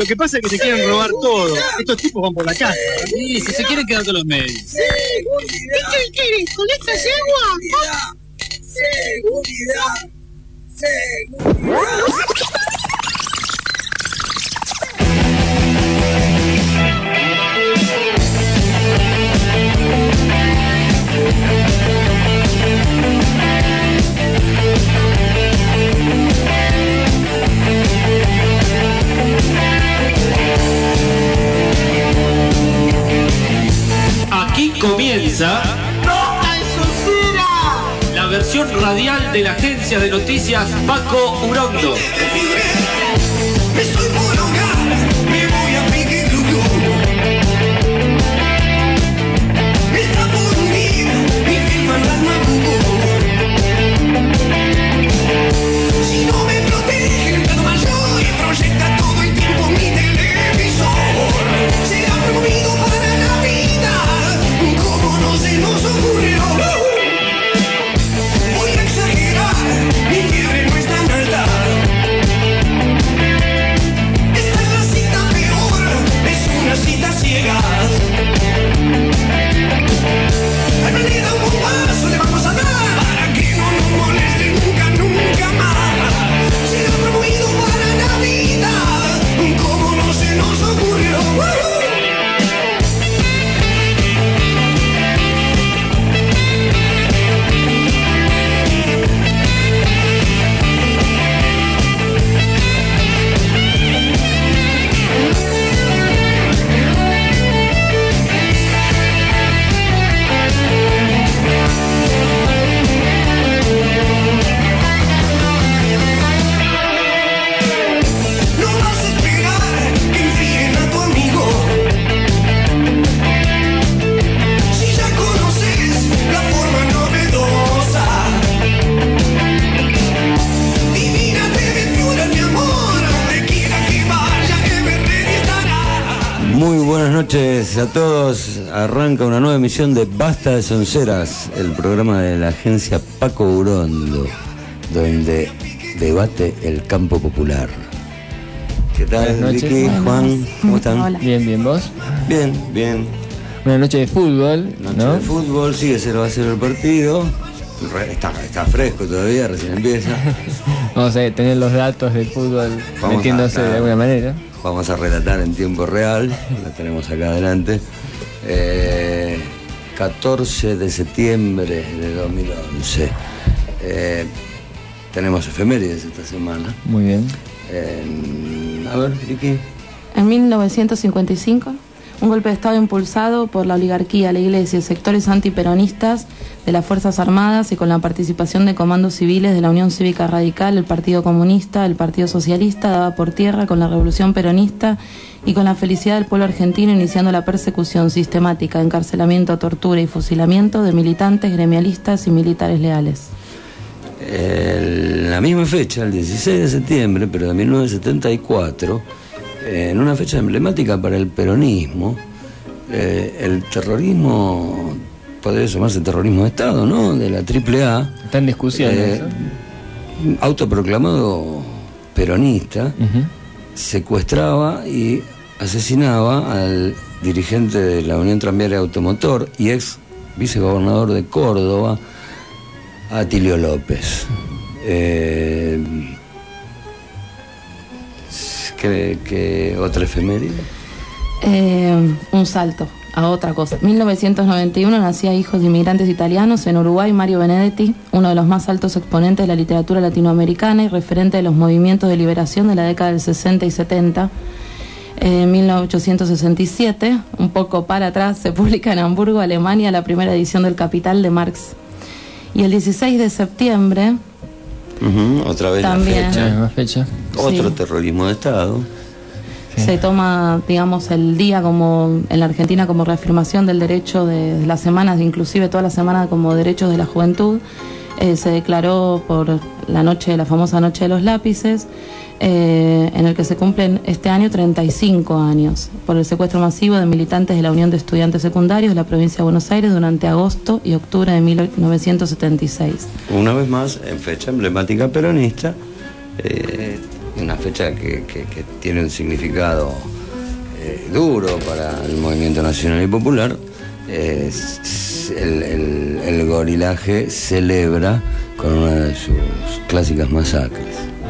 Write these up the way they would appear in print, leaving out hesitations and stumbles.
Lo que pasa es que se quieren robar todo. Estos tipos van por la casa. Sí, si se quieren quedar con los medios. Seguridad. ¿Qué quieres? ¿Con esta yegua? Seguridad. Aquí comienza la versión radial de la agencia de noticias Paco Urondo. Me soy por hogar, me voy a Pique Club. Está por unir mi fiel fantasma cucú. Si no me protege el Estado Mayor y proyecta todo el tiempo mi televisor, será promovido para la vida, como no se nos ocurrió. Voy a exagerar, mi fiebre no es tan alta. Esta es la cita peor, es una cita ciegas. Al planeta un bombazo le vamos a dar para que no nos moleste nunca, nunca más. Será promovido para la vida, como no se nos ocurrió. No vas a esperar que enfríen a tu amigo. Si ya conoces la forma novedosa, divina te desflora mi amor, donde quiera que vaya, Everready estará. Muy buenas noches a todos. Arranca una nueva emisión de Basta de Sonceras, el programa de la agencia Paco Urondo, donde debate el campo popular. ¿Qué tal, Buenas noches. Vicky, Juan? ¿Cómo están? Hola. Bien, bien, ¿vos? Bien, bien. Una noche de fútbol, Noche ¿no? de fútbol, sigue 0-0 el partido. Está fresco todavía, recién empieza. Vamos a tener los datos del fútbol Vamos metiéndose a- de alguna manera. Vamos a relatar en tiempo real, la tenemos acá adelante. 14 de septiembre de 2011. Tenemos efemérides esta semana. Muy bien. A ver, Vicky. En 1955, un golpe de Estado impulsado por la oligarquía, la iglesia y sectores antiperonistas de las Fuerzas Armadas y con la participación de comandos civiles de la Unión Cívica Radical, el Partido Comunista, el Partido Socialista, daba por tierra con la Revolución Peronista y con la felicidad del pueblo argentino, iniciando la persecución sistemática, encarcelamiento, tortura y fusilamiento de militantes, gremialistas y militares leales. La misma fecha, el 16 de septiembre, pero de 1974, en una fecha emblemática para el peronismo, el terrorismo, podría llamarse terrorismo de Estado, ¿no? De la AAA, Está en discusión eso. autoproclamado peronista, secuestraba y asesinaba al dirigente de la Unión Tranviaria Automotor y ex vicegobernador de Córdoba, Atilio López. ¿Qué otra efeméride? Un salto a otra cosa. 1991 nacía hijos de inmigrantes italianos en Uruguay, Mario Benedetti, uno de los más altos exponentes de la literatura latinoamericana y referente de los movimientos de liberación de la década del 60 y 70. En 1867, un poco para atrás, se publica en Hamburgo, Alemania, la primera edición del Capital de Marx. Y el 16 de septiembre, Otra vez También. la fecha. Más fecha. Otro Sí. terrorismo de Estado. se toma, digamos, el día como en la Argentina como reafirmación del derecho de las semanas, inclusive toda la semana como derechos de la juventud. Se declaró por la famosa Noche de los Lápices, en el que se cumplen este año 35 años por el secuestro masivo de militantes de la Unión de Estudiantes Secundarios de la provincia de Buenos Aires durante agosto y octubre de 1976. Una vez más, en fecha emblemática peronista, una fecha que tiene un significado duro para el movimiento nacional y popular. El gorilaje celebra con una de sus clásicas masacres.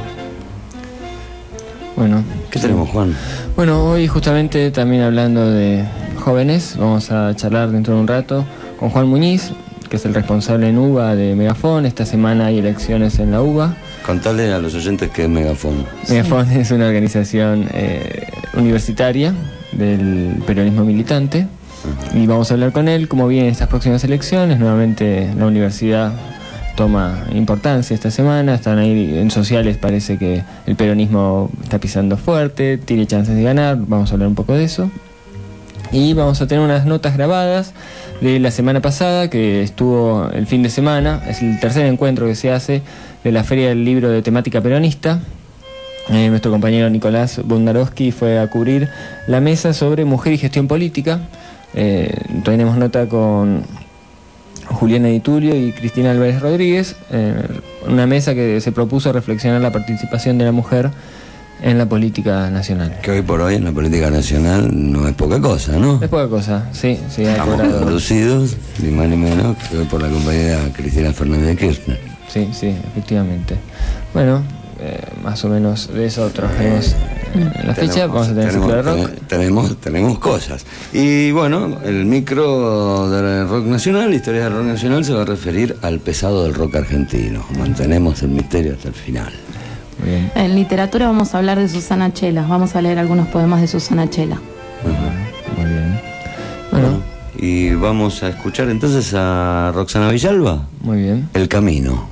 Bueno, ¿qué tenemos, Juan? Bueno, hoy justamente también hablando de jóvenes, vamos a charlar dentro de un rato con Juan Muñiz, que es el responsable en UBA de Megafon. Esta semana hay elecciones en la UBA. Contale a los oyentes qué es Megafon. Megafon es una organización universitaria del peronismo militante. Y vamos a hablar con él cómo vienen estas próximas elecciones. Nuevamente la universidad toma importancia esta semana. Están ahí en sociales, parece que el peronismo está pisando fuerte, tiene chances de ganar. Vamos a hablar un poco de eso. Y vamos a tener unas notas grabadas de la semana pasada, que estuvo el fin de semana. Es el tercer encuentro que se hace de la Feria del Libro de temática peronista. Nuestro compañero Nicolás Bondarowski fue a cubrir la mesa sobre mujer y gestión política. Tenemos nota con Juliana Di Tulio y Cristina Álvarez Rodríguez, una mesa que se propuso reflexionar la participación de la mujer en la política nacional. Que hoy por hoy en la política nacional no es poca cosa, ¿no? Es poca cosa, sí. Estamos conducidos, ni más ni menos, que hoy por la compañera Cristina Fernández de Kirchner. Sí, efectivamente. Bueno, más o menos de eso trabajaremos la fecha. Vamos a tener ciclo de rock. Tenemos cosas. Y bueno, el micro del rock nacional, historia del rock nacional, se va a referir al pesado del rock argentino. Mantenemos el misterio hasta el final. Muy bien. En literatura vamos a hablar de Susana Chela. Vamos a leer algunos poemas de Susana Chela. Muy bien. Bueno, y vamos a escuchar entonces a Roxana Villalba. Muy bien. El camino.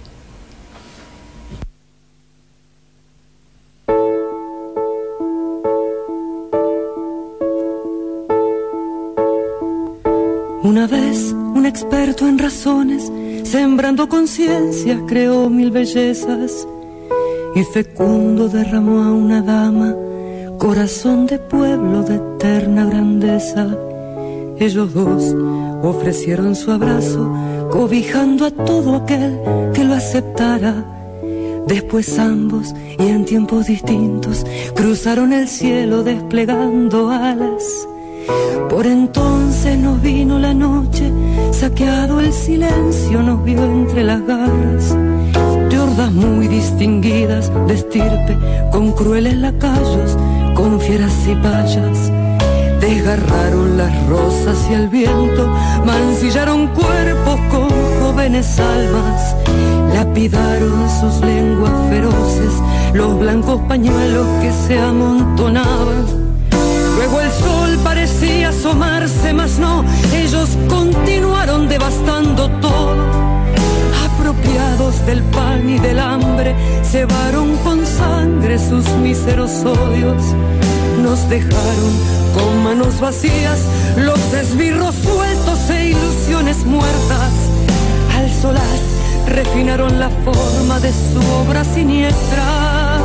Una vez, un experto en razones, sembrando conciencias, creó 1000 bellezas, y fecundo derramó a una dama, corazón de pueblo de eterna grandeza. Ellos dos ofrecieron su abrazo, cobijando a todo aquel que lo aceptara. Después ambos, y en tiempos distintos, cruzaron el cielo desplegando alas. Por entonces nos vino la noche, saqueado el silencio nos vio entre las garras de hordas muy distinguidas de estirpe, con crueles lacayos, con fieras cipayas. Desgarraron las rosas y el viento, mancillaron cuerpos con jóvenes almas, lapidaron sus lenguas feroces los blancos pañuelos que se amontonaban. Luego el sol parecía asomarse, mas no, ellos continuaron devastando todo. Apropiados del pan y del hambre, cebaron con sangre sus míseros odios. Nos dejaron con manos vacías, los esbirros sueltos e ilusiones muertas. Al solaz refinaron la forma de su obra siniestra.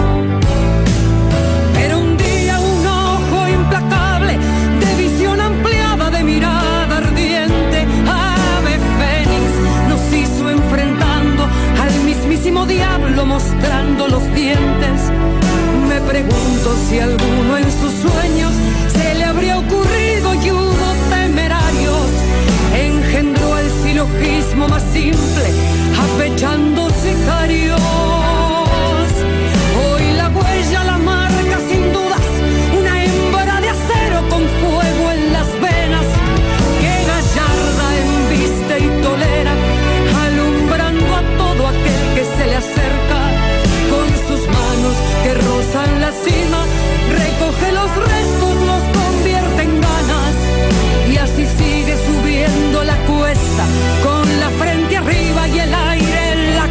De visión ampliada, de mirada ardiente, ave fénix nos hizo enfrentando al mismísimo diablo, mostrando los dientes. Me pregunto si alguno en sus sueños se le habría ocurrido, y hubo temerarios, engendró el silogismo más simple, apechando sicarios. Hoy la huella la marca sin dudas con fuego en las venas, que gallarda embiste y tolera, alumbrando a todo aquel que se le acerca. Con sus manos que rozan la cima, recoge los restos, los convierte en ganas, y así sigue subiendo la cuesta, con la frente arriba y el aire en la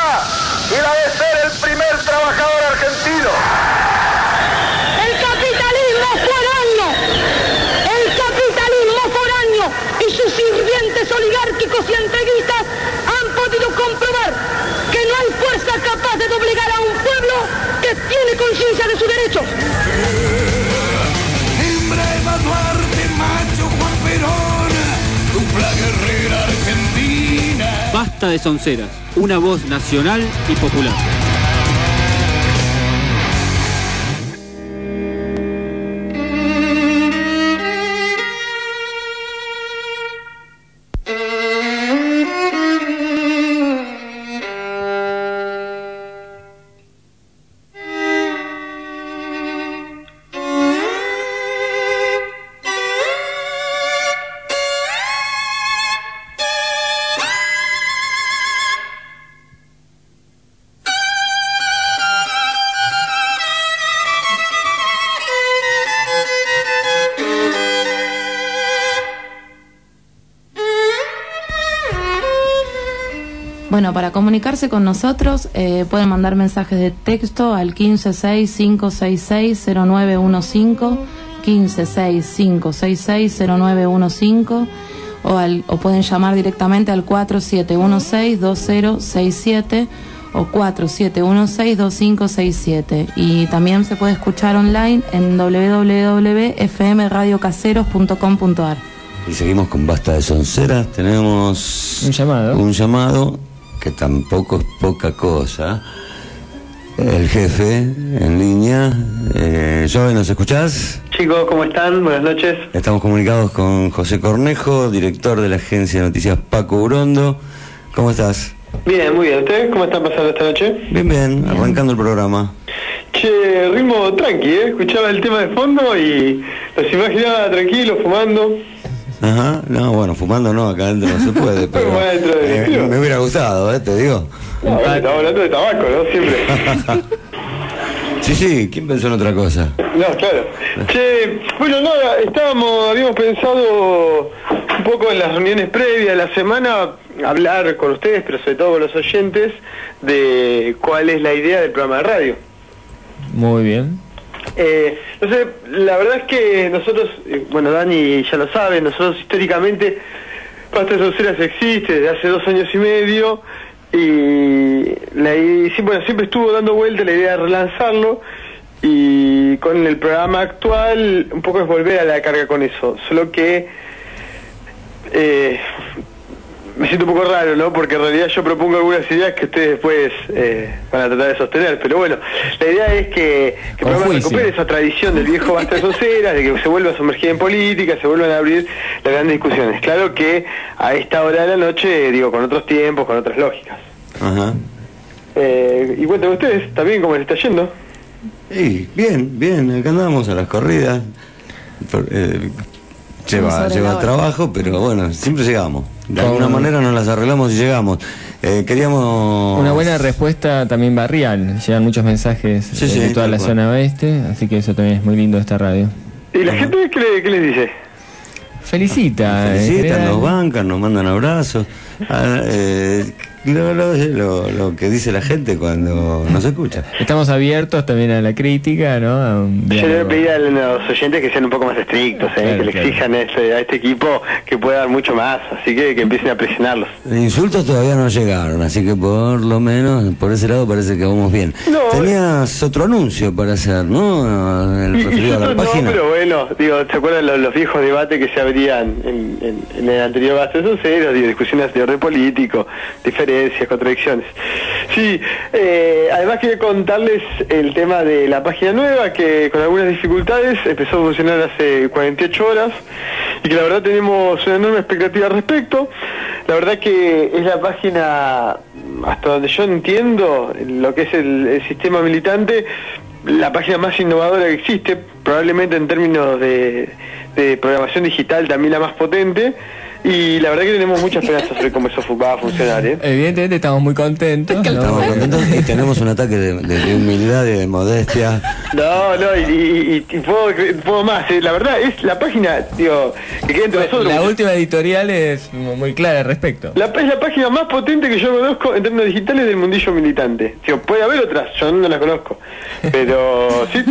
y la de ser el primer trabajador argentino. El capitalismo foráneo y sus sirvientes oligárquicos y entreguistas han podido comprobar que no hay fuerza capaz de doblegar a un pueblo que tiene conciencia de sus derechos. Hembra Eva Duarte, macho Juan Perón, dupla guerrera argentina. Basta de sonceras, una voz nacional y popular. Bueno, para comunicarse con nosotros pueden mandar mensajes de texto al 1565660915, 1565660915, o pueden llamar directamente al 47162067 o 47162567, y también se puede escuchar online en www.fmradiocaseros.com.ar. Y seguimos con Basta de Sonceras. Tenemos un llamado que tampoco es poca cosa. El jefe en línea. Joven, ¿nos escuchás? Chicos, ¿cómo están? Buenas noches. Estamos comunicados con José Cornejo, director de la agencia de noticias Paco Urondo. ¿Cómo estás? Bien, muy bien. ¿Ustedes cómo están pasando esta noche? Bien, arrancando el programa. Che, ritmo tranqui, Escuchaba el tema de fondo y los imaginaba tranquilos, fumando. Ajá, no, bueno, fumando no, acá adentro no se puede, pero me hubiera gustado, te digo. No, estamos hablando de tabaco, ¿no? Siempre. Sí, ¿quién pensó en otra cosa? No, claro. Che, bueno, nada, habíamos pensado un poco en las reuniones previas de la semana, hablar con ustedes, pero sobre todo con los oyentes, de cuál es la idea del programa de radio. Muy bien. No sé, la verdad es que nosotros, bueno, Dani ya lo sabe, nosotros históricamente, Basta de Sonceras existe desde hace 2 años y medio, y siempre estuvo dando vuelta la idea de relanzarlo, y con el programa actual un poco es volver a la carga con eso, solo que me siento un poco raro, ¿no? Porque en realidad yo propongo algunas ideas que ustedes después van a tratar de sostener, pero bueno, la idea es que el programa recupere esa tradición del viejo Basta de Sonceras, de que se vuelva a sumergir en política, se vuelvan a abrir las grandes discusiones. Claro que a esta hora de la noche, con otros tiempos, con otras lógicas. Ajá. Y cuéntenme ustedes, ¿también cómo les está yendo? Sí, bien, acá andamos a las corridas. Lleva trabajo, pero bueno, siempre llegamos. De alguna manera nos las arreglamos y llegamos. Queríamos... Una buena respuesta también barrial. Llegan muchos mensajes de toda la zona oeste, así que eso también es muy lindo de esta radio. ¿Y la gente qué les dice? Felicitan, nos bancan, nos mandan abrazos. Lo que dice la gente cuando nos escucha. Estamos abiertos también a la crítica, ¿no? Yo le pedí a los oyentes que sean un poco más estrictos, que le exijan a este equipo que pueda dar mucho más, así que empiecen a presionarlos. Insultos todavía no llegaron, así que por lo menos por ese lado parece que vamos bien. Tenías otro anuncio para hacer, ¿no? El referido a la página. No, pero bueno, ¿se acuerdan los viejos debates que se abrían en el anterior Basta de Sonceras? Discusiones de orden político, diferencias, contradicciones. Sí, además quería contarles el tema de la página nueva, que con algunas dificultades empezó a funcionar hace 48 horas y que la verdad tenemos una enorme expectativa al respecto. La verdad que es la página, hasta donde yo entiendo lo que es el sistema militante, la página más innovadora que existe, probablemente en términos de programación digital también la más potente. Y la verdad que tenemos mucha esperanza sobre cómo eso va a funcionar, ¿eh? Evidentemente estamos muy contentos. Estamos contentos y tenemos un ataque de humildad y de modestia. No, y puedo más, la verdad es la página, digo, que queda entre nosotros. La última editorial es muy clara al respecto. Es la página más potente que yo conozco en términos digitales del mundillo militante. Digo, puede haber otras, yo no las conozco. Pero sí,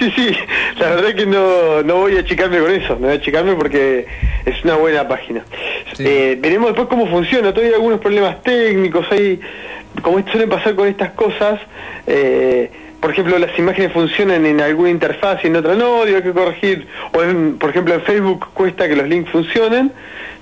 la verdad que no voy a achicarme con eso, no voy a achicarme porque es una buena página. Sí. Veremos después cómo funciona, todavía hay algunos problemas técnicos, hay, como suelen pasar con estas cosas, por ejemplo, las imágenes funcionan en alguna interfaz y en otra no, hay que corregir, por ejemplo en Facebook cuesta que los links funcionen,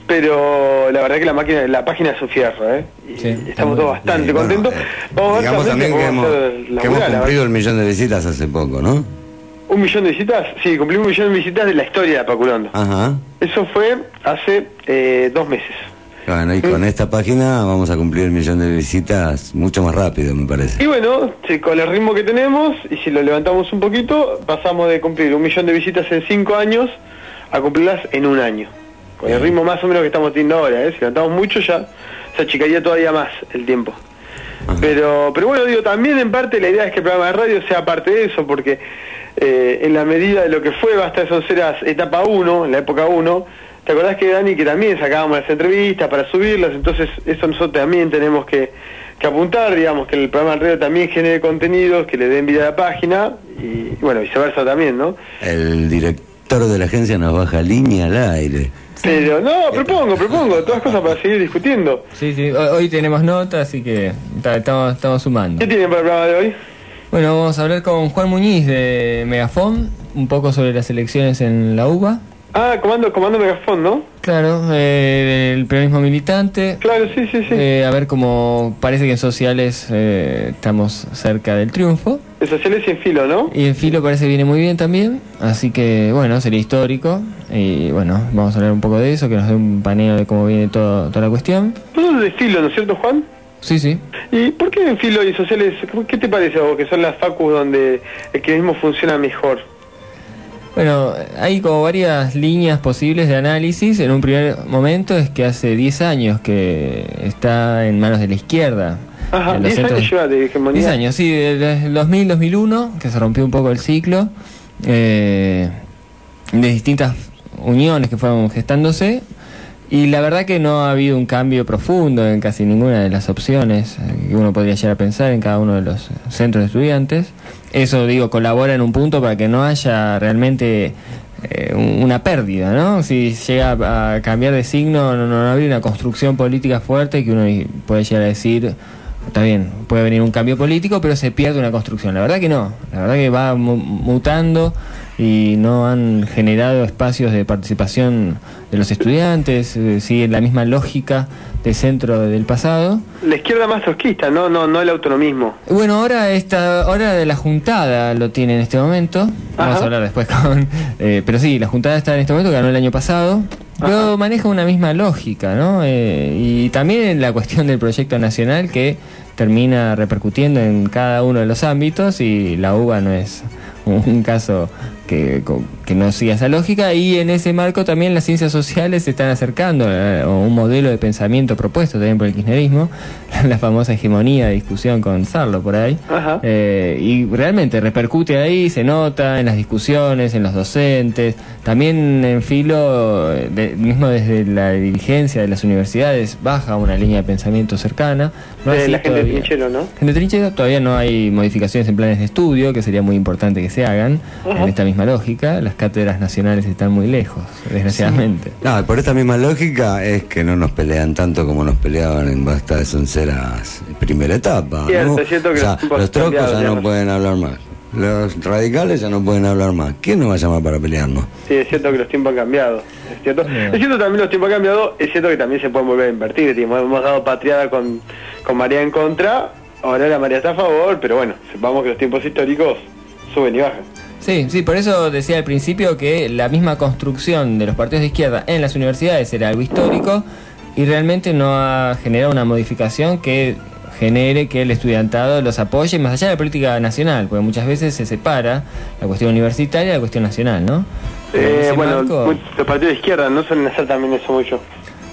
pero la verdad que la página es un fierro, y estamos todos bastante contentos. Vamos a ver digamos también que hemos cumplido el 1.000.000 de visitas hace poco, ¿no? ¿1 millón de visitas? Sí, cumplimos 1 millón de visitas de la historia de Paco Urondo. Ajá. Eso fue hace 2 meses. Bueno, y con esta página vamos a cumplir el 1.000.000 de visitas mucho más rápido, me parece. Y bueno, con el ritmo que tenemos, y si lo levantamos un poquito, pasamos de cumplir 1 millón de visitas en 5 años a cumplirlas en 1 año. Con el ritmo más o menos que estamos teniendo ahora, si levantamos mucho ya se achicaría todavía más el tiempo. Pero bueno, digo, también en parte la idea es que el programa de radio sea parte de eso, porque en la medida de lo que fue Basta de Sonceras etapa 1, en la época 1, ¿te acordás que Dani, que también sacábamos las entrevistas para subirlas? Entonces eso nosotros también tenemos que apuntar, digamos, que el programa de radio también genere contenidos, que le den vida a la página, y bueno, viceversa también, ¿no? El director de la agencia nos baja línea al aire. Pero no, propongo, todas cosas para seguir discutiendo. Sí, hoy tenemos notas, así que estamos sumando. ¿Qué tienen para el programa de hoy? Bueno, vamos a hablar con Juan Muñiz de Megafon, un poco sobre las elecciones en la UBA. Ah, comando Megafon, ¿no? Claro, del periodismo militante. Claro, sí. A ver cómo parece que en sociales estamos cerca del triunfo. En sociales y en filo, ¿no? Y en filo parece que viene muy bien también, así que bueno, sería histórico. Y bueno, vamos a hablar un poco de eso, que nos dé un paneo de cómo viene toda la cuestión. Vos sos de filo, ¿no es cierto, Juan? Sí. ¿Y por qué en filo y sociales, qué te parece a vos, que son las facus donde el kirchnerismo funciona mejor? Bueno, hay como varias líneas posibles de análisis. En un primer momento es que hace 10 años que está en manos de la izquierda. Ajá, 10 años lleva de hegemonía. 10 años, sí, del 2000-2001, que se rompió un poco el ciclo, de distintas uniones que fueron gestándose, y la verdad que no ha habido un cambio profundo en casi ninguna de las opciones que uno podría llegar a pensar en cada uno de los centros de estudiantes. Eso, digo, colabora en un punto para que no haya realmente una pérdida, ¿no? Si llega a cambiar de signo, no habría una construcción política fuerte que uno puede llegar a decir, está bien, puede venir un cambio político, pero se pierde una construcción. La verdad que no, la verdad que va mutando y no han generado espacios de participación de los estudiantes, sigue la misma lógica de centro del pasado. La izquierda más trotskista, no el autonomismo. Bueno, ahora de la juntada lo tiene en este momento. Vamos a hablar después con... pero sí, la juntada está en este momento, ganó el año pasado. Pero maneja una misma lógica, ¿no? Y también en la cuestión del proyecto nacional que termina repercutiendo en cada uno de los ámbitos, y la UBA no es un caso que no siga esa lógica, y en ese marco también las ciencias sociales se están acercando a un modelo de pensamiento propuesto también por el kirchnerismo, la famosa hegemonía de discusión con Sarlo por ahí. Y realmente repercute ahí, se nota en las discusiones, en los docentes, también en filo, mismo desde la dirigencia de las universidades baja una línea de pensamiento cercana. No de la gente de Trinchero, ¿no? Gente de Trinchero, todavía no hay modificaciones en planes de estudio, que sería muy importante que se hagan en esta misma lógica. Las cátedras nacionales están muy lejos, desgraciadamente. No, por esta misma lógica es que no nos pelean tanto como nos peleaban en Basta de Sonceras primera etapa, ¿no? Es cierto que los trocos ya no pueden hablar más, los radicales ya no pueden hablar más. ¿Quién nos va a llamar para pelearnos? Sí, es cierto que los tiempos han cambiado, es cierto. Es cierto también los tiempos han cambiado, es cierto que también se pueden volver a invertir. Hemos dado patriada con María en contra, ahora la María está a favor, pero bueno, sepamos que los tiempos históricos suben y bajan. Sí, por eso decía al principio que la misma construcción de los partidos de izquierda en las universidades era algo histórico y realmente no ha generado una modificación que genere que el estudiantado los apoye más allá de la política nacional, porque muchas veces se separa la cuestión universitaria de la cuestión nacional, ¿no? Bueno, los partidos de izquierda no suelen hacer también eso mucho.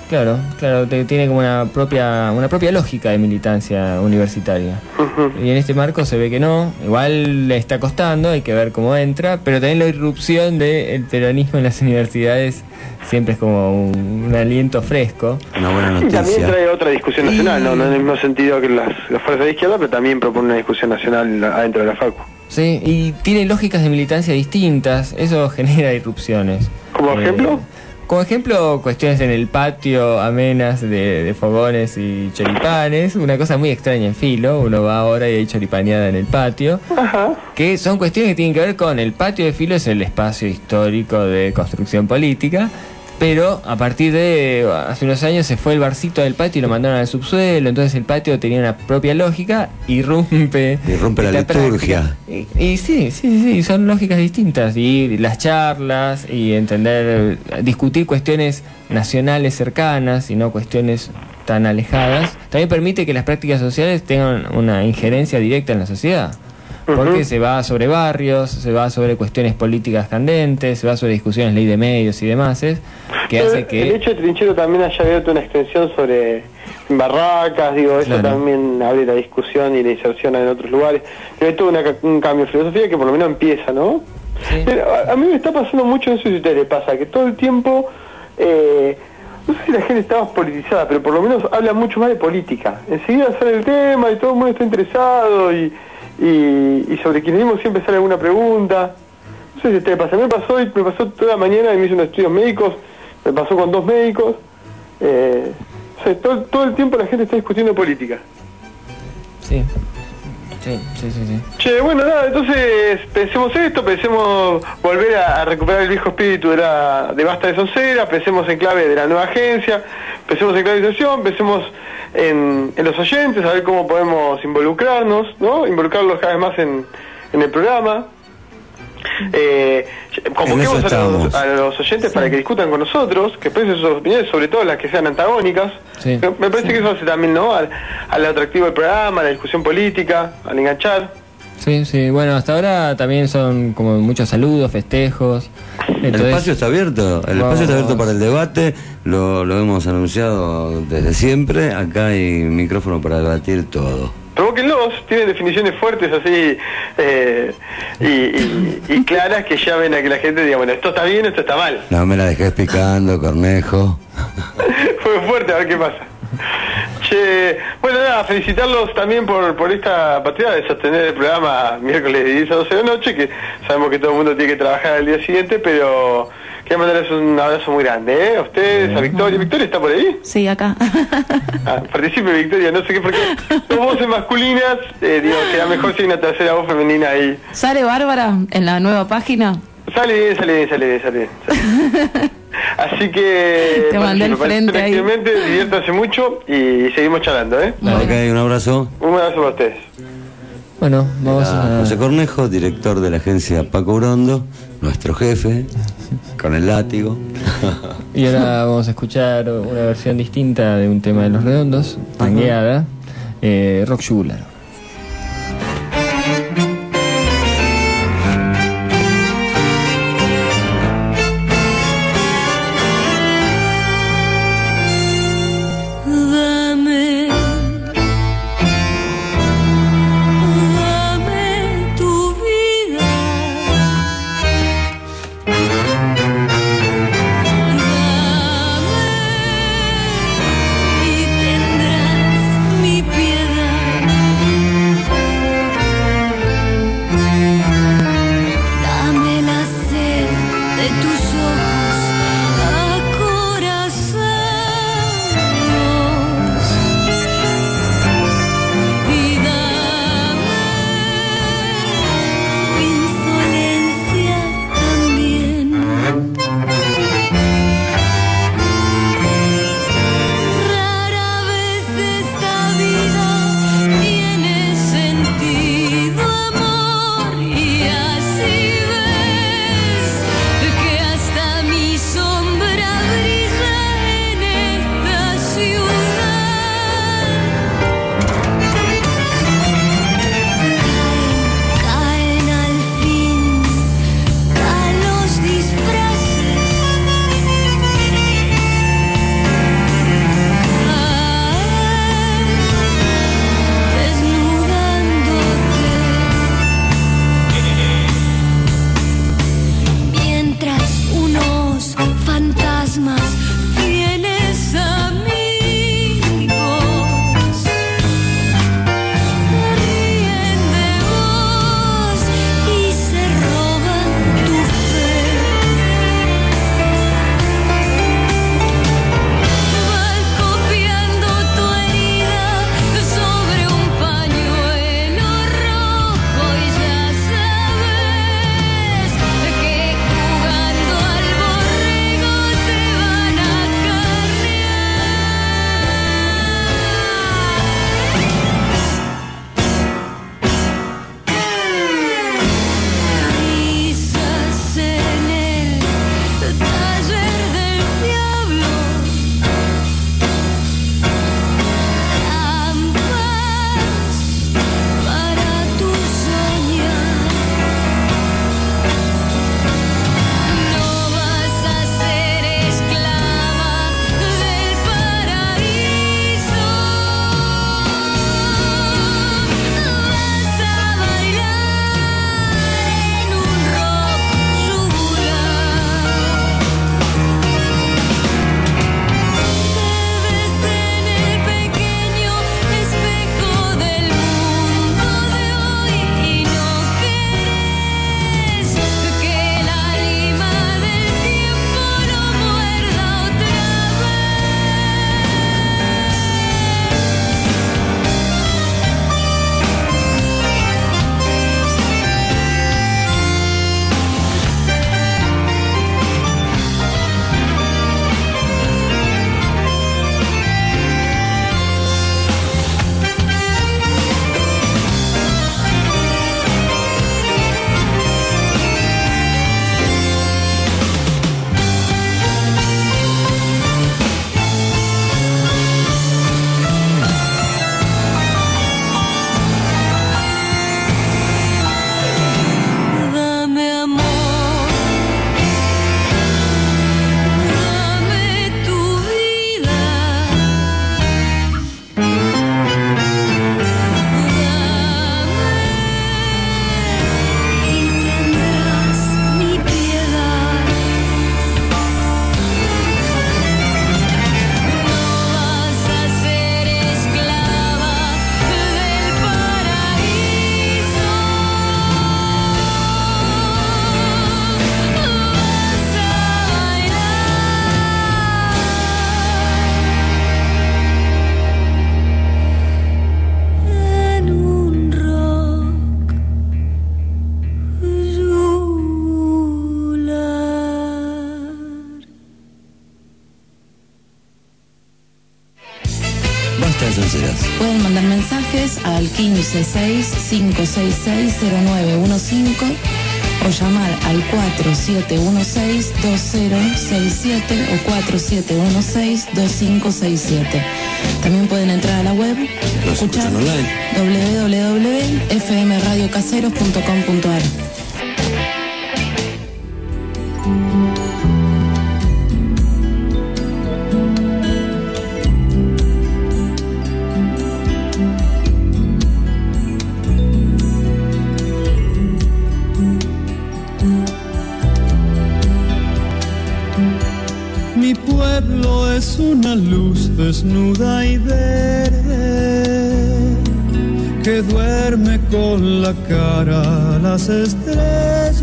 Claro, tiene como una propia lógica de militancia universitaria. Y en este marco se ve que no, igual le está costando, hay que ver cómo entra, pero también la irrupción del peronismo en las universidades siempre es como un aliento fresco. Una buena noticia. Y también trae otra discusión nacional, no en el mismo sentido que las fuerzas de izquierda, pero también propone una discusión nacional adentro de la facu. Sí, y tiene lógicas de militancia distintas, eso genera irrupciones. ¿Como ejemplo? Como ejemplo, cuestiones en el patio amenas de fogones y choripanes, una cosa muy extraña en Filo, uno va ahora y hay choripaneada en el patio, que son cuestiones que tienen que ver con el patio de Filo, es el espacio histórico de construcción política, pero a partir de hace unos años se fue el barcito del patio y lo mandaron al subsuelo, entonces el patio tenía una propia lógica, irrumpe la liturgia. Y sí, son lógicas distintas, y las charlas y entender, discutir cuestiones nacionales cercanas y no cuestiones tan alejadas, también permite que las prácticas sociales tengan una injerencia directa en la sociedad. Porque se va sobre barrios, se va sobre cuestiones políticas candentes, se va sobre discusiones, ley de medios y demás, que hace que... El hecho de Trinchero también haya abierto una extensión sobre barracas, digo, eso también abre la discusión y la inserción en otros lugares. Pero hay todo un cambio de filosofía que por lo menos empieza, ¿no? Sí. Pero a mí me está pasando mucho, no sé si a ustedes les pasa, que todo el tiempo... no sé si la gente está más politizada, pero por lo menos habla mucho más de política. Enseguida sale el tema y todo el mundo está interesado y sobre kirchnerismo siempre sale alguna pregunta. No sé si te pasa, me pasó toda la mañana y me hice unos estudios médicos, me pasó con 2 médicos, o sea, todo el tiempo la gente está discutiendo política. Sí. Che, bueno, nada, entonces pensemos volver a recuperar el viejo espíritu de Basta de Sonceras, pensemos en clave de la nueva agencia, pensemos en clave de sesión, pensemos en los oyentes, a ver cómo podemos involucrarnos, ¿no? Involucrarlos cada vez más en el programa. Convoquemos a los oyentes para que discutan con nosotros, que expresen sus opiniones, sobre todo las que sean antagónicas. Me parece que eso hace también, ¿no? Al atractivo del programa, a la discusión política, al enganchar. Sí, bueno, hasta ahora también son como muchos saludos, festejos. Entonces, el espacio está abierto, espacio está abierto para el debate, lo hemos anunciado desde siempre, acá hay micrófono para debatir todo. Provóquenlos, tienen definiciones fuertes así y claras que llamen a que la gente diga, bueno, esto está bien, esto está mal. No me la dejés picando, Cornejo. Fue fuerte, a ver qué pasa. Che, bueno, nada, felicitarlos también por esta partida de sostener el programa miércoles de 10 a 12 de la noche, que sabemos que todo el mundo tiene que trabajar al día siguiente, pero quiero mandarles un abrazo muy grande, a ustedes, a Victoria. ¿Victoria está por ahí? Sí, acá. Participe, Victoria, no sé qué, porque dos voces masculinas, queda mejor si hay una tercera voz femenina ahí. ¿Sale Bárbara en la nueva página? Sale bien. Así que... Te mandé el frente ahí. Diviértanse mucho y seguimos charlando, Ok, un abrazo. Un abrazo para ustedes. Bueno, vamos a... José Cornejo, director de la agencia Paco Urondo, nuestro jefe, con el látigo. Y ahora vamos a escuchar una versión distinta de un tema de Los Redondos, tangueada, Rock Jugular. Mi piedad 1565660915 o llamar al 4716-2067 o 4716-2567. También pueden entrar a la web, escuchar www.fmradiocaseros.com.ar. Mi pueblo es una luz desnuda y verde que duerme con la cara a las estrellas,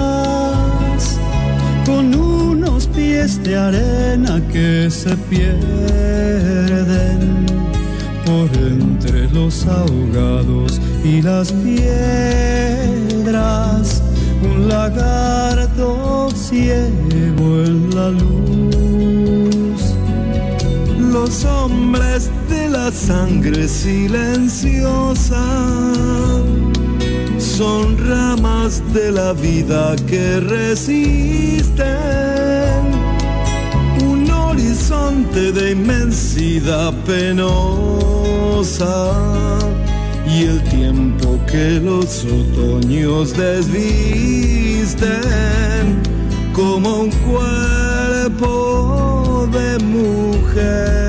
con unos pies de arena que se pierden por entre los ahogados y las piedras, un lagarto ciego en la luz. Los hombres de la sangre silenciosa son ramas de la vida que resisten un horizonte de inmensidad penosa y el tiempo que los otoños desvisten como un cuerpo de mujer.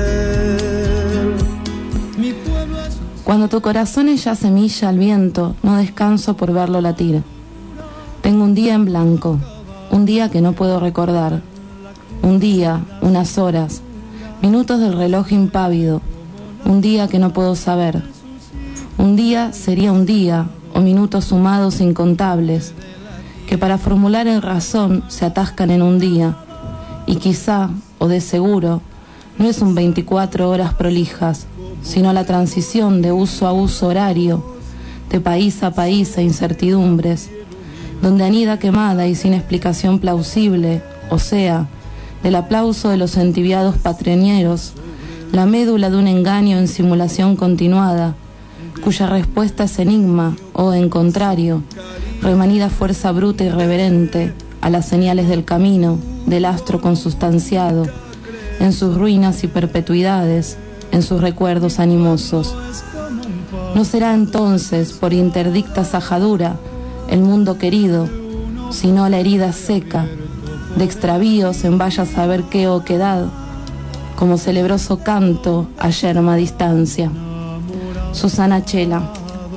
Cuando tu corazón es ya semilla al viento, no descanso por verlo latir. Tengo un día en blanco, un día que no puedo recordar. Un día, unas horas, minutos del reloj impávido. Un día que no puedo saber. Un día sería un día, o minutos sumados incontables, que para formular en razón se atascan en un día. Y quizá, o de seguro, no es un 24 horas prolijas, sino la transición de uso a uso horario, de país a país e incertidumbres, donde anida quemada y sin explicación plausible, o sea, del aplauso de los entibiados patrioneros, la médula de un engaño en simulación continuada, cuya respuesta es enigma, o en contrario, remanida fuerza bruta y reverente a las señales del camino, del astro consustanciado, en sus ruinas y perpetuidades, en sus recuerdos animosos. No será entonces, por interdicta sajadura, el mundo querido, sino la herida seca, de extravíos en vaya saber qué oquedad, como celebroso canto a yerma distancia. Susana Chela.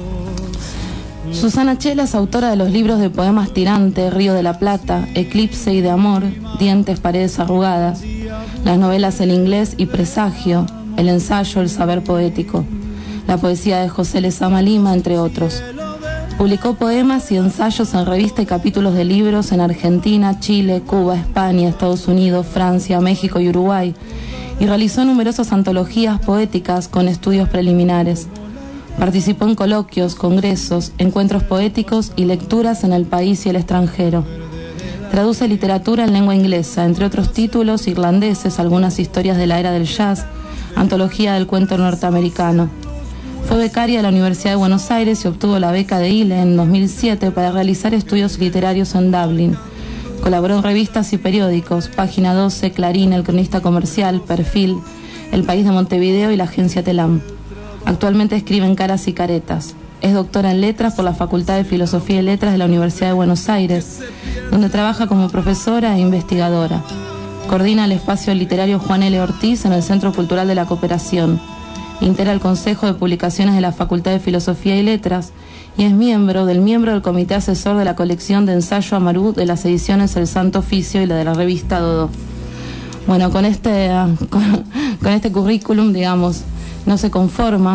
Susana Chela es autora de los libros de poemas Tirante, Río de la Plata, Eclipse y de Amor, Dientes, Paredes Arrugadas, las novelas El Inglés y Presagio, el ensayo El Saber Poético, la poesía de José Lezama Lima, entre otros. Publicó poemas y ensayos en revista y capítulos de libros en Argentina, Chile, Cuba, España, Estados Unidos, Francia, México y Uruguay, y realizó numerosas antologías poéticas con estudios preliminares. Participó en coloquios, congresos, encuentros poéticos y lecturas en el país y el extranjero. Traduce literatura en lengua inglesa, entre otros títulos irlandeses, algunas historias de la era del jazz, antología del cuento norteamericano. Fue becaria de la Universidad de Buenos Aires y obtuvo la beca de ILE en 2007 para realizar estudios literarios en Dublín. Colaboró en revistas y periódicos, Página 12, Clarín, El Cronista Comercial, Perfil, El País de Montevideo y la agencia Telam. Actualmente escribe en Caras y Caretas. Es doctora en Letras por la Facultad de Filosofía y Letras de la Universidad de Buenos Aires, donde trabaja como profesora e investigadora. Coordina el espacio literario Juan L. Ortiz en el Centro Cultural de la Cooperación. Integra el Consejo de Publicaciones de la Facultad de Filosofía y Letras y es miembro del Comité Asesor de la colección de ensayo Amarú de las ediciones El Santo Oficio y la de la revista Dodo. Bueno, con este currículum, digamos, no se conforma,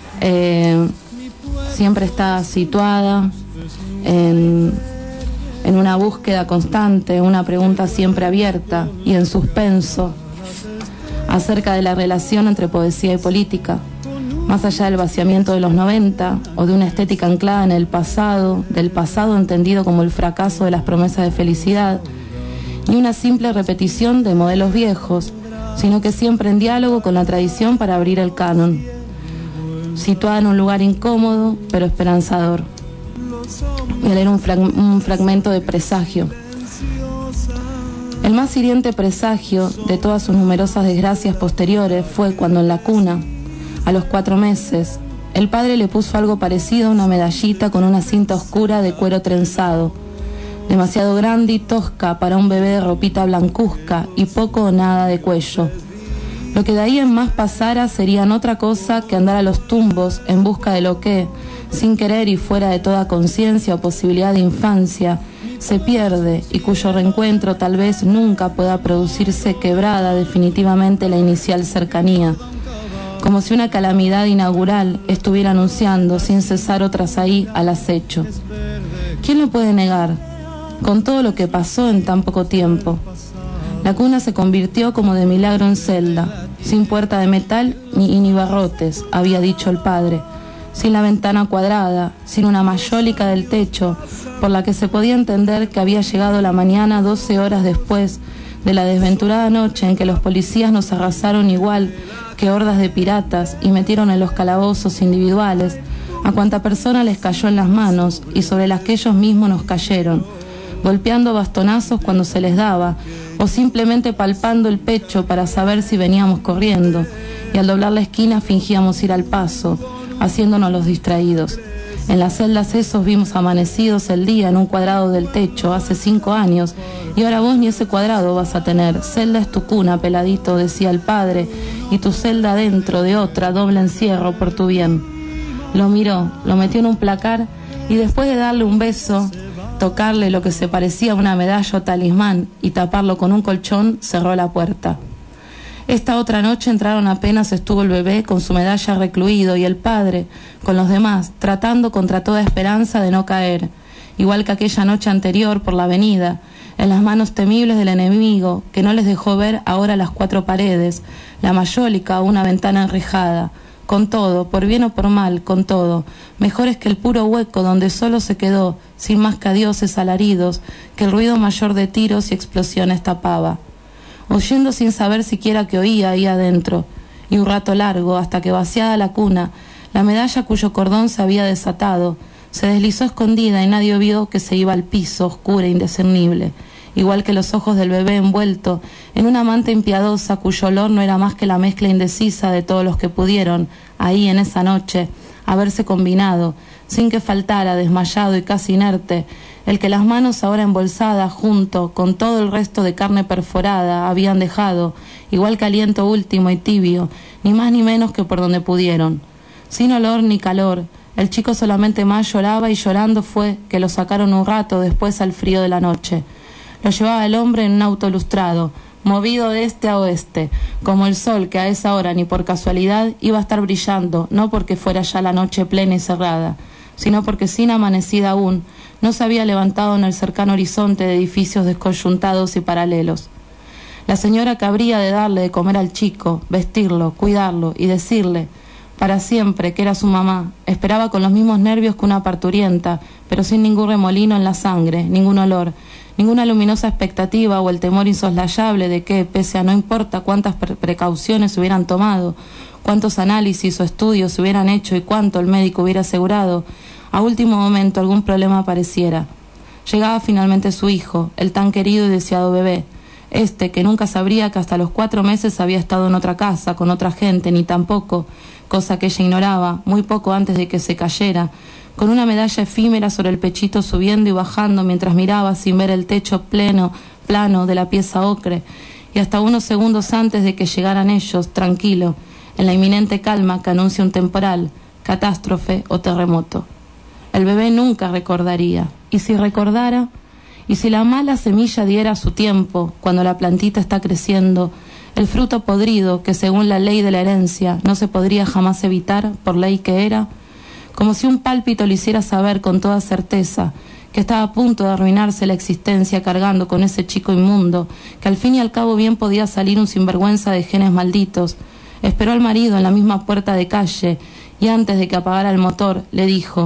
siempre está situada en una búsqueda constante, una pregunta siempre abierta y en suspenso acerca de la relación entre poesía y política, más allá del vaciamiento de los 90 o de una estética anclada en el pasado, del pasado entendido como el fracaso de las promesas de felicidad, ni una simple repetición de modelos viejos, sino que siempre en diálogo con la tradición para abrir el canon. situada en un lugar incómodo pero esperanzador. Voy a leer un fragmento de Presagio. El más hiriente presagio de todas sus numerosas desgracias posteriores fue cuando en la cuna, a los 4 meses, el padre le puso algo parecido a una medallita con una cinta oscura de cuero trenzado, demasiado grande y tosca para un bebé de ropita blancuzca y poco o nada de cuello. Lo que de ahí en más pasara serían otra cosa que andar a los tumbos en busca de lo que, sin querer y fuera de toda conciencia o posibilidad de infancia, se pierde y cuyo reencuentro tal vez nunca pueda producirse quebrada definitivamente la inicial cercanía, como si una calamidad inaugural estuviera anunciando sin cesar otras ahí al acecho. ¿Quién lo puede negar? Con todo lo que pasó en tan poco tiempo. La cuna se convirtió como de milagro en celda, sin puerta de metal ni barrotes, había dicho el padre, sin la ventana cuadrada, sin una mayólica del techo, por la que se podía entender que había llegado la mañana 12 horas después de la desventurada noche en que los policías nos arrasaron igual que hordas de piratas y metieron en los calabozos individuales a cuanta persona les cayó en las manos y sobre las que ellos mismos nos cayeron, golpeando bastonazos cuando se les daba, o simplemente palpando el pecho para saber si veníamos corriendo, y al doblar la esquina fingíamos ir al paso, haciéndonos los distraídos. En las celdas esos vimos amanecidos el día en un cuadrado del techo hace 5 años, y ahora vos ni ese cuadrado vas a tener. Celda es tu cuna, peladito, decía el padre, y tu celda dentro de otra, doble encierro por tu bien. Lo miró, lo metió en un placar, y después de darle un beso, tocarle lo que se parecía a una medalla o talismán y taparlo con un colchón, cerró la puerta. Esta otra noche entraron apenas estuvo el bebé con su medalla recluido y el padre, con los demás, tratando contra toda esperanza de no caer, igual que aquella noche anterior por la avenida, en las manos temibles del enemigo, que no les dejó ver ahora las 4 paredes, la mayólica o una ventana enrejada. Con todo, por bien o por mal, con todo, mejores que el puro hueco donde solo se quedó, sin más que adioses alaridos, que el ruido mayor de tiros y explosiones tapaba. Oyendo sin saber siquiera que oía ahí adentro, y un rato largo, hasta que vaciada la cuna, la medalla cuyo cordón se había desatado, se deslizó escondida y nadie vio que se iba al piso, oscura e indiscernible, igual que los ojos del bebé envuelto en una manta impiadosa cuyo olor no era más que la mezcla indecisa de todos los que pudieron, ahí en esa noche, haberse combinado, sin que faltara, desmayado y casi inerte, el que las manos ahora embolsadas junto con todo el resto de carne perforada habían dejado, igual que aliento último y tibio, ni más ni menos que por donde pudieron. Sin olor ni calor, el chico solamente más lloraba y llorando fue que lo sacaron un rato después al frío de la noche. Lo llevaba el hombre en un auto lustrado, movido de este a oeste, como el sol que a esa hora ni por casualidad iba a estar brillando, no porque fuera ya la noche plena y cerrada, sino porque sin amanecida aún, no se había levantado en el cercano horizonte de edificios descoyuntados y paralelos. La señora que habría de darle de comer al chico, vestirlo, cuidarlo y decirle para siempre que era su mamá, esperaba con los mismos nervios que una parturienta, pero sin ningún remolino en la sangre, ningún olor, ninguna luminosa expectativa o el temor insoslayable de que, pese a no importa cuántas precauciones hubieran tomado, cuántos análisis o estudios se hubieran hecho y cuánto el médico hubiera asegurado, a último momento algún problema apareciera. Llegaba finalmente su hijo, el tan querido y deseado bebé, que nunca sabría que hasta los 4 meses había estado en otra casa, con otra gente, ni tampoco, cosa que ella ignoraba, muy poco antes de que se cayera, con una medalla efímera sobre el pechito subiendo y bajando mientras miraba sin ver el techo plano de la pieza ocre, y hasta unos segundos antes de que llegaran ellos, tranquilo, en la inminente calma que anuncia un temporal, catástrofe o terremoto. El bebé nunca recordaría, y si recordara, y si la mala semilla diera a su tiempo, cuando la plantita está creciendo, el fruto podrido que según la ley de la herencia no se podría jamás evitar, por ley que era, como si un pálpito le hiciera saber con toda certeza que estaba a punto de arruinarse la existencia cargando con ese chico inmundo, que al fin y al cabo bien podía salir un sinvergüenza de genes malditos, esperó al marido en la misma puerta de calle y antes de que apagara el motor le dijo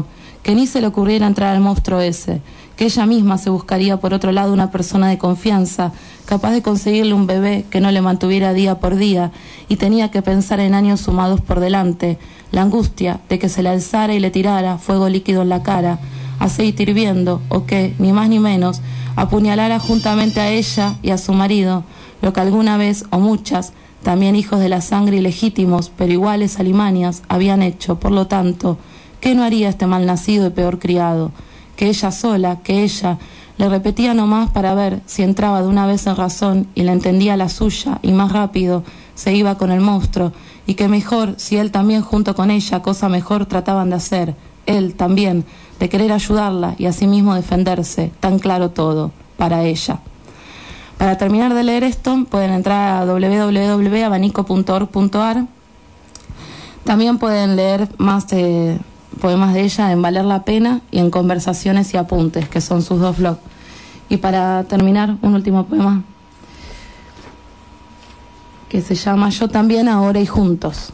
que ni se le ocurriera entrar al monstruo ese, que ella misma se buscaría por otro lado una persona de confianza, capaz de conseguirle un bebé que no le mantuviera día por día, y tenía que pensar en años sumados por delante, la angustia de que se le alzara y le tirara fuego líquido en la cara, aceite hirviendo, o que, ni más ni menos, apuñalara juntamente a ella y a su marido, lo que alguna vez, o muchas, también hijos de la sangre ilegítimos, pero iguales alimañas, habían hecho. Por lo tanto, ¿qué no haría este malnacido y peor criado? Que ella sola, que ella, le repetía nomás para ver si entraba de una vez en razón y le entendía la suya, y más rápido se iba con el monstruo, y que mejor, si él también junto con ella, cosa mejor trataban de hacer, él también, de querer ayudarla y asimismo defenderse, tan claro todo, para ella. Para terminar de leer esto, pueden entrar a www.abanico.org.ar. También pueden leer más poemas de ella en Valer la Pena y en Conversaciones y Apuntes, que son sus 2 blogs. Y para terminar, un último poema que se llama Yo también, ahora y juntos.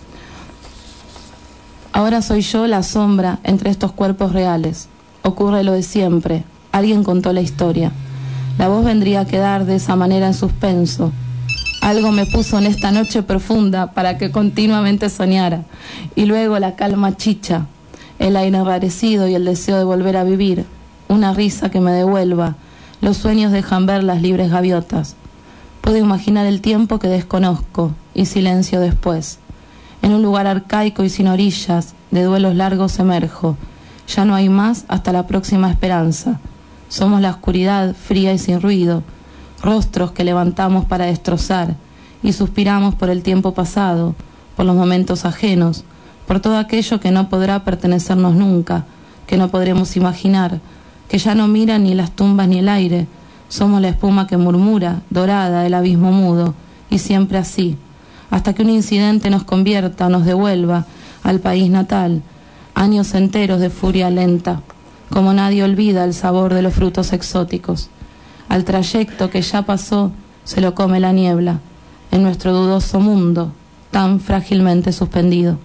Ahora soy yo la sombra entre estos cuerpos reales. Ocurre lo de siempre. Alguien contó la historia. La voz vendría a quedar de esa manera en suspenso. Algo me puso en esta noche profunda para que continuamente soñara. Y luego la calma chicha, el aire enrarecido y el deseo de volver a vivir. Una risa que me devuelva. Los sueños dejan ver las libres gaviotas. Puedo imaginar el tiempo que desconozco y silencio después. En un lugar arcaico y sin orillas, de duelos largos emerjo. Ya no hay más hasta la próxima esperanza. Somos la oscuridad fría y sin ruido, rostros que levantamos para destrozar, y suspiramos por el tiempo pasado, por los momentos ajenos, por todo aquello que no podrá pertenecernos nunca, que no podremos imaginar, que ya no miran ni las tumbas ni el aire. Somos la espuma que murmura, dorada del abismo mudo, y siempre así, hasta que un incidente nos convierta, nos devuelva al país natal, años enteros de furia lenta, como nadie olvida el sabor de los frutos exóticos. Al trayecto que ya pasó se lo come la niebla, en nuestro dudoso mundo, tan frágilmente suspendido.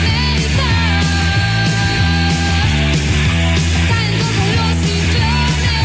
Caen todos los ciclones.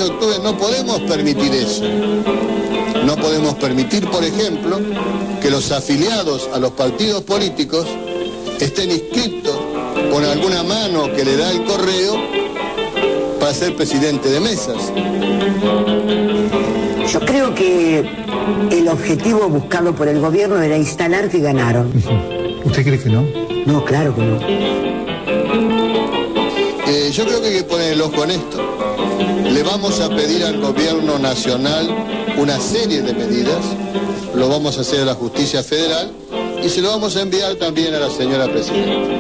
de octubre no podemos permitir eso. No podemos permitir, por ejemplo, que los afiliados a los partidos políticos estén inscritos con alguna mano que le da el correo para ser presidente de mesas. Yo creo que el objetivo buscado por el gobierno era instalar que ganaron. ¿Usted cree que no? No, claro que no. Yo creo que hay que poner el ojo en esto. Le vamos a pedir al gobierno nacional una serie de medidas, lo vamos a hacer a la justicia federal y se lo vamos a enviar también a la señora presidenta.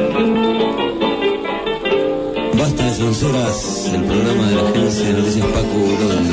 Basta de sonceras, el programa de la Agencia de Noticias Paco Urondo.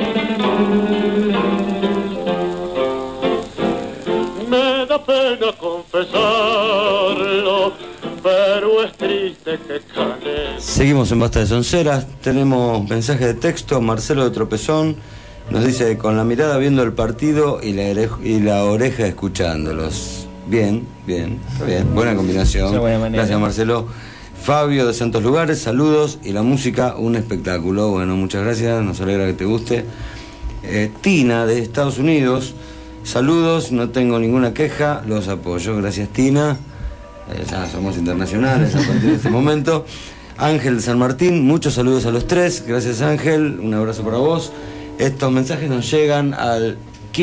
Me da pena confesarlo, pero es triste que cane. Seguimos en Basta de sonceras, tenemos mensaje de texto. Marcelo de Tropezón nos dice: con la mirada viendo el partido y la oreja escuchándolos. Bien, está bien, buena combinación. Gracias, Marcelo. Fabio de Santos Lugares, saludos, y la música, un espectáculo. Bueno, muchas gracias, nos alegra que te guste. Tina de Estados Unidos, saludos, no tengo ninguna queja, los apoyo. Gracias, Tina. Ya somos internacionales a partir de este momento. Ángel de San Martín, muchos saludos a los tres. Gracias, Ángel, un abrazo para vos. Estos mensajes nos llegan al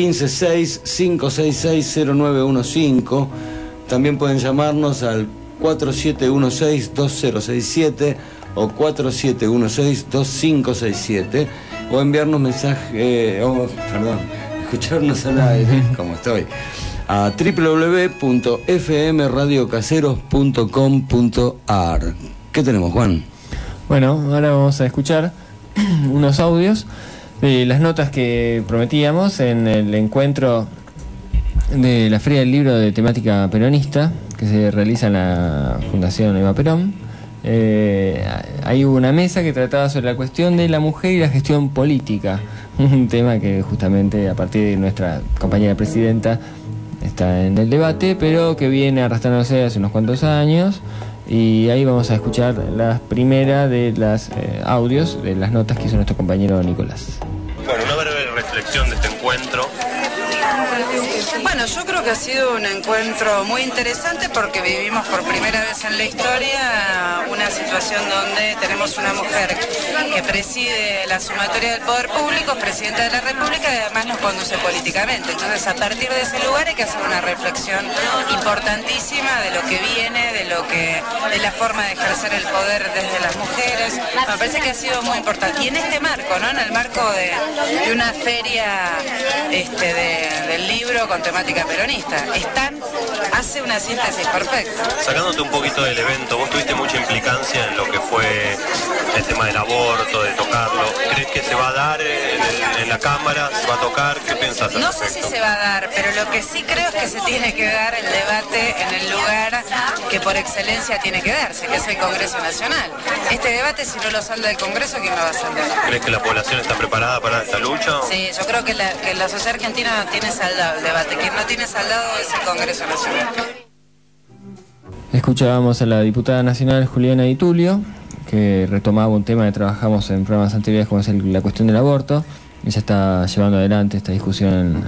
156-566-0915. También pueden llamarnos al 4716-2067 o 4716-2567 o enviarnos mensaje, escucharnos al aire, como estoy, a www.fmradiocaseros.com.ar. ¿Qué tenemos, Juan? Bueno, ahora vamos a escuchar unos audios de las notas que prometíamos en el encuentro de la Feria del Libro de temática peronista que se realiza en la Fundación Eva Perón. Hay una mesa que trataba sobre la cuestión de la mujer y la gestión política, un tema que justamente a partir de nuestra compañera presidenta está en el debate, pero que viene arrastrándose hace unos cuantos años. Y ahí vamos a escuchar la primera de las audios de las notas que hizo nuestro compañero Nicolás. Bueno, una breve reflexión de este encuentro. Bueno, yo creo que ha sido un encuentro muy interesante porque vivimos por primera vez en la historia una situación donde tenemos una mujer que preside la sumatoria del poder público, presidenta de la República, y además nos conduce políticamente. Entonces, a partir de ese lugar hay que hacer una reflexión importantísima de lo que viene, de la forma de ejercer el poder desde las mujeres. Me parece que ha sido muy importante. Y en este marco, ¿no? En el marco de una feria del libro con temática peronista, hace una síntesis perfecta. Sacándote un poquito del evento, vos tuviste mucha implicancia en lo que fue el tema del aborto, de tocarlo. ¿Crees que se va a dar en la Cámara? ¿Se va a tocar? ¿Qué pensás al respecto? No sé si se va a dar, pero lo que sí creo es que se tiene que dar el debate en el lugar que por excelencia tiene que darse, que es el Congreso Nacional. Este debate, si no lo salda del Congreso, ¿quién lo va a saldar? ¿Crees que la población está preparada para esta lucha? Sí, yo creo que la sociedad argentina tiene saldado el debate. Quien no tiene saldado es el Congreso Nacional. Escuchábamos a la diputada nacional Juliana Di Tulio, que retomaba un tema que trabajamos en programas anteriores, como es la cuestión del aborto. Ella está llevando adelante esta discusión en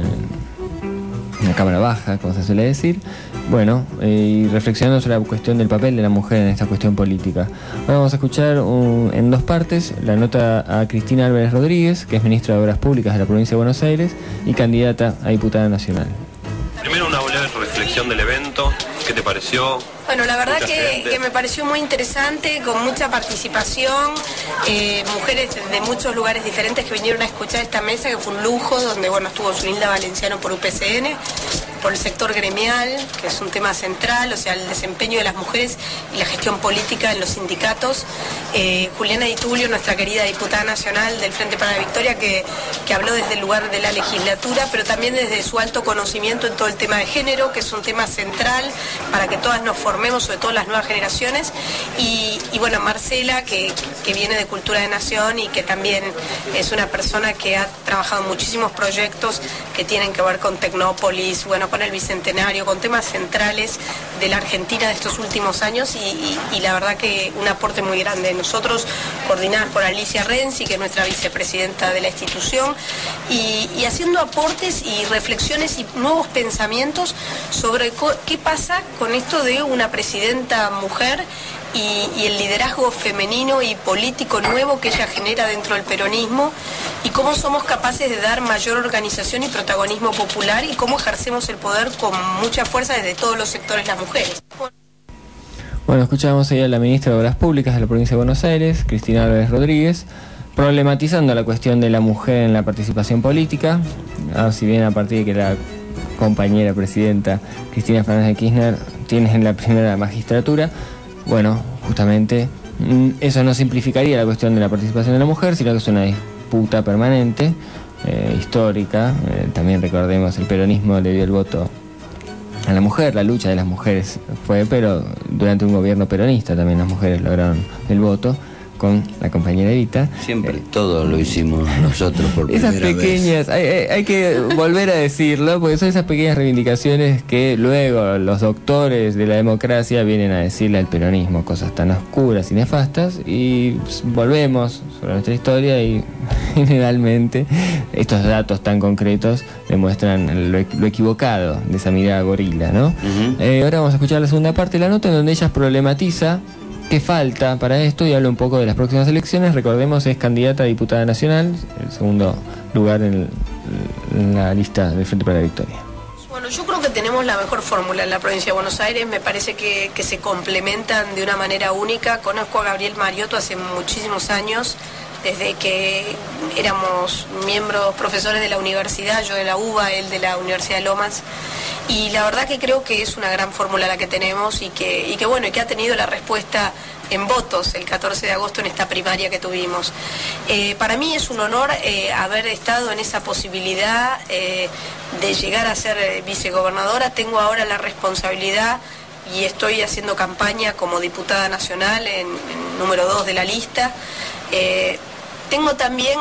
la Cámara Baja, como se suele decir. Bueno, y reflexionando sobre la cuestión del papel de la mujer en esta cuestión política. Ahora vamos a escuchar en dos partes la nota a Cristina Álvarez Rodríguez, que es ministra de Obras Públicas de la provincia de Buenos Aires y candidata a diputada nacional. Primero una breve reflexión del evento. ¿Qué te pareció? Bueno, la verdad que me pareció muy interesante, con mucha participación, mujeres de muchos lugares diferentes que vinieron a escuchar esta mesa, que fue un lujo, donde estuvo Zunilda Valenciano por UPCN, por el sector gremial, que es un tema central, o sea, el desempeño de las mujeres y la gestión política en los sindicatos. Juliana Di Tulio, nuestra querida diputada nacional del Frente para la Victoria, que habló desde el lugar de la legislatura, pero también desde su alto conocimiento en todo el tema de género, que es un tema central para que todas nos formemos, sobre todo las nuevas generaciones. Y bueno, Marcela, que viene de Cultura de Nación y que también es una persona que ha trabajado en muchísimos proyectos que tienen que ver con Tecnópolis, con con el Bicentenario, con temas centrales de la Argentina de estos últimos años y la verdad que un aporte muy grande. Nosotros, coordinadas por Alicia Renzi, que es nuestra vicepresidenta de la institución, y haciendo aportes y reflexiones y nuevos pensamientos sobre qué pasa con esto de una presidenta mujer y el liderazgo femenino y político nuevo que ella genera dentro del peronismo y cómo somos capaces de dar mayor organización y protagonismo popular y cómo ejercemos el poder con mucha fuerza desde todos los sectores las mujeres. Bueno, escuchábamos ahí a la ministra de Obras Públicas de la provincia de Buenos Aires, Cristina Álvarez Rodríguez, problematizando la cuestión de la mujer en la participación política, si bien a partir de que la compañera presidenta Cristina Fernández de Kirchner tiene en la primera magistratura, bueno, justamente eso no simplificaría la cuestión de la participación de la mujer, sino que es una disputa permanente, histórica. También recordemos, el peronismo le dio el voto a la mujer, la lucha de las mujeres fue, pero durante un gobierno peronista también las mujeres lograron el voto con la compañera Evita. Siempre todo lo hicimos nosotros por primera esas pequeñas, hay que volver a decirlo, porque son esas pequeñas reivindicaciones que luego los doctores de la democracia vienen a decirle al peronismo, cosas tan oscuras y nefastas, y volvemos sobre nuestra historia y generalmente estos datos tan concretos demuestran lo equivocado de esa mirada gorila, ¿no? Ahora vamos a escuchar la segunda parte de la nota en donde ella problematiza qué falta para esto y habla un poco de las próximas elecciones. Recordemos, es candidata a diputada nacional, el segundo lugar en la lista del Frente para la Victoria. Bueno, yo creo que tenemos la mejor fórmula en la provincia de Buenos Aires, me parece que se complementan de una manera única. Conozco a Gabriel Mariotto hace muchísimos años, desde que éramos miembros, profesores de la universidad, yo de la UBA, él de la Universidad de Lomas, y la verdad que creo que es una gran fórmula la que tenemos y que bueno, y que ha tenido la respuesta en votos el 14 de agosto en esta primaria que tuvimos. Para mí es un honor haber estado en esa posibilidad de llegar a ser vicegobernadora. Tengo ahora la responsabilidad y estoy haciendo campaña como diputada nacional en número 2 de la lista. Tengo también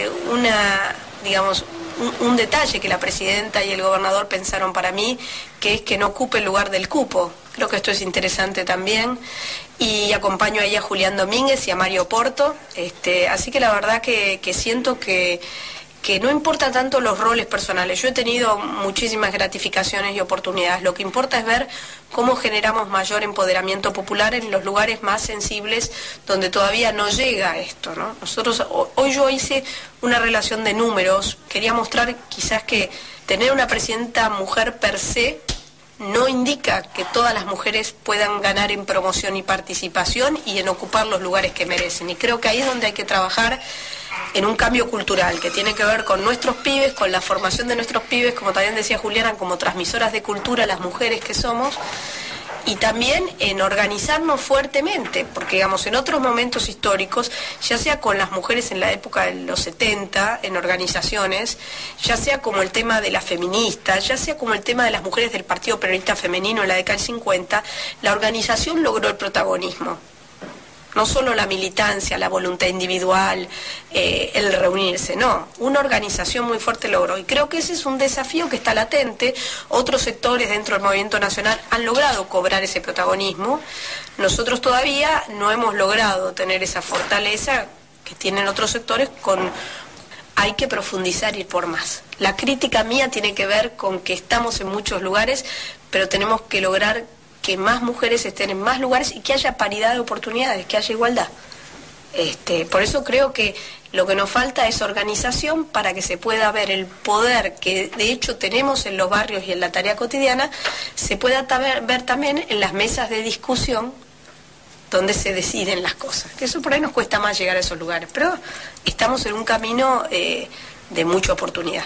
un detalle que la presidenta y el gobernador pensaron para mí, que es que no ocupe el lugar del cupo. Creo que esto es interesante también. Y acompaño ahí a Julián Domínguez y a Mario Porto. Así que la verdad que siento que no importa tanto los roles personales. Yo he tenido muchísimas gratificaciones y oportunidades. Lo que importa es ver cómo generamos mayor empoderamiento popular en los lugares más sensibles donde todavía no llega esto, ¿no? Hoy yo hice una relación de números. Quería mostrar quizás que tener una presidenta mujer per se no indica que todas las mujeres puedan ganar en promoción y participación y en ocupar los lugares que merecen. Y creo que ahí es donde hay que trabajar en un cambio cultural que tiene que ver con nuestros pibes, con la formación de nuestros pibes, como también decía Juliana, como transmisoras de cultura, las mujeres que somos, y también en organizarnos fuertemente, porque digamos, en otros momentos históricos, ya sea con las mujeres en la época de los 70, en organizaciones, ya sea como el tema de las feministas, ya sea como el tema de las mujeres del Partido Peronista Femenino en la década del 50, la organización logró el protagonismo. No solo la militancia, la voluntad individual, el reunirse, no. Una organización muy fuerte logró. Y creo que ese es un desafío que está latente. Otros sectores dentro del movimiento nacional han logrado cobrar ese protagonismo. Nosotros todavía no hemos logrado tener esa fortaleza que tienen otros sectores hay que profundizar y ir por más. La crítica mía tiene que ver con que estamos en muchos lugares, pero tenemos que lograr que más mujeres estén en más lugares y que haya paridad de oportunidades, que haya igualdad. Por eso creo que lo que nos falta es organización para que se pueda ver el poder que de hecho tenemos en los barrios y en la tarea cotidiana, se pueda ver también en las mesas de discusión donde se deciden las cosas. Que eso por ahí nos cuesta más llegar a esos lugares, pero estamos en un camino de mucha oportunidad.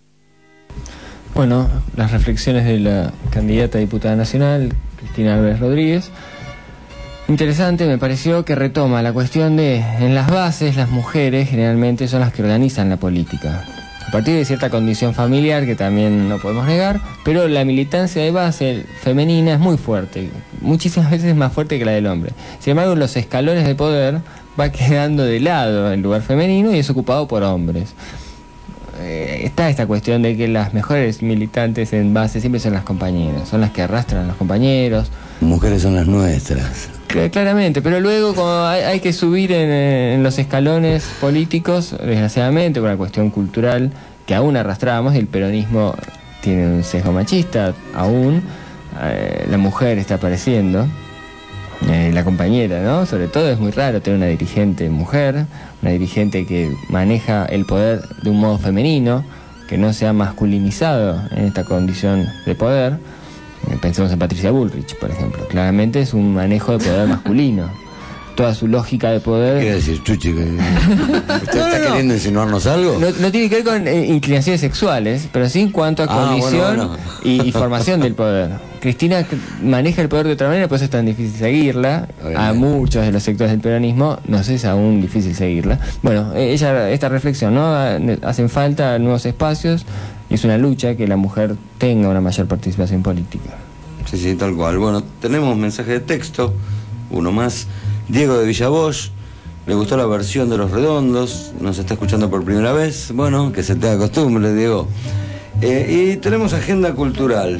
Bueno, las reflexiones de la candidata a diputada nacional, Cristina Álvarez Rodríguez. Interesante, me pareció que retoma la cuestión de, en las bases, las mujeres generalmente son las que organizan la política. A partir de cierta condición familiar, que también no podemos negar, pero la militancia de base femenina es muy fuerte, muchísimas veces más fuerte que la del hombre. Sin embargo, en los escalones de poder va quedando de lado el lugar femenino y es ocupado por hombres. está esta cuestión de que las mejores militantes en base siempre son las compañeras, son las que arrastran a los compañeros. Mujeres son las nuestras. Claramente, pero luego cuando hay que subir en los escalones políticos, desgraciadamente por una cuestión cultural que aún arrastramos, el peronismo tiene un sesgo machista aún, la mujer está apareciendo, la compañera, ¿no? Sobre todo es muy raro tener una dirigente mujer, una dirigente que maneja el poder de un modo femenino, que no se ha masculinizado en esta condición de poder. Pensemos en Patricia Bullrich, por ejemplo. Claramente es un manejo de poder masculino. Toda su lógica de poder... ¿Qué decir, Chuchi? ¿Usted está queriendo insinuarnos algo? No tiene que ver con inclinaciones sexuales, pero sí en cuanto a condición y formación del poder. Cristina maneja el poder de otra manera, por eso es tan difícil seguirla. A muchos de los sectores del peronismo nos es aún difícil seguirla. Bueno, esta reflexión, ¿no? Hacen falta nuevos espacios. Es una lucha que la mujer tenga una mayor participación política. Sí, tal cual. Bueno, tenemos mensaje de texto, uno más. Diego de Villavoz, le gustó la versión de Los Redondos, nos está escuchando por primera vez. Bueno, que se te haga costumbre, Diego. Y tenemos agenda cultural.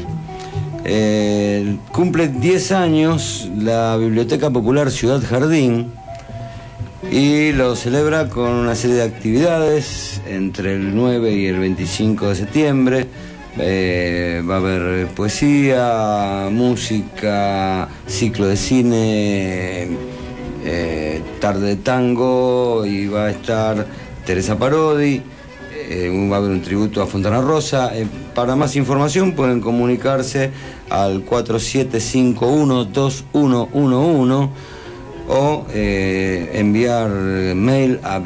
Cumple 10 años la Biblioteca Popular Ciudad Jardín y lo celebra con una serie de actividades entre el 9 y el 25 de septiembre. Va a haber poesía, música, ciclo de cine, tarde de tango, y va a estar Teresa Parodi, va a haber un tributo a Fontana Rosa. Para más información pueden comunicarse al 4751-2111 o enviar mail a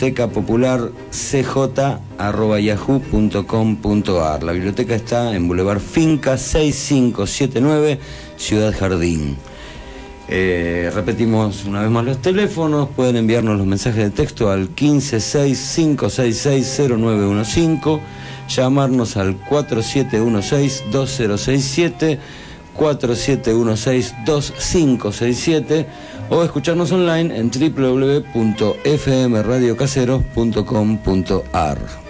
bibliotecapopularcj@yahoo.com.ar. La biblioteca está en Boulevard Finca 6579, Ciudad Jardín. Repetimos una vez más los teléfonos. Pueden enviarnos los mensajes de texto al 1565660915, llamarnos al 4716-2067, 4716-2567, o escucharnos online en www.fmradiocaseros.com.ar.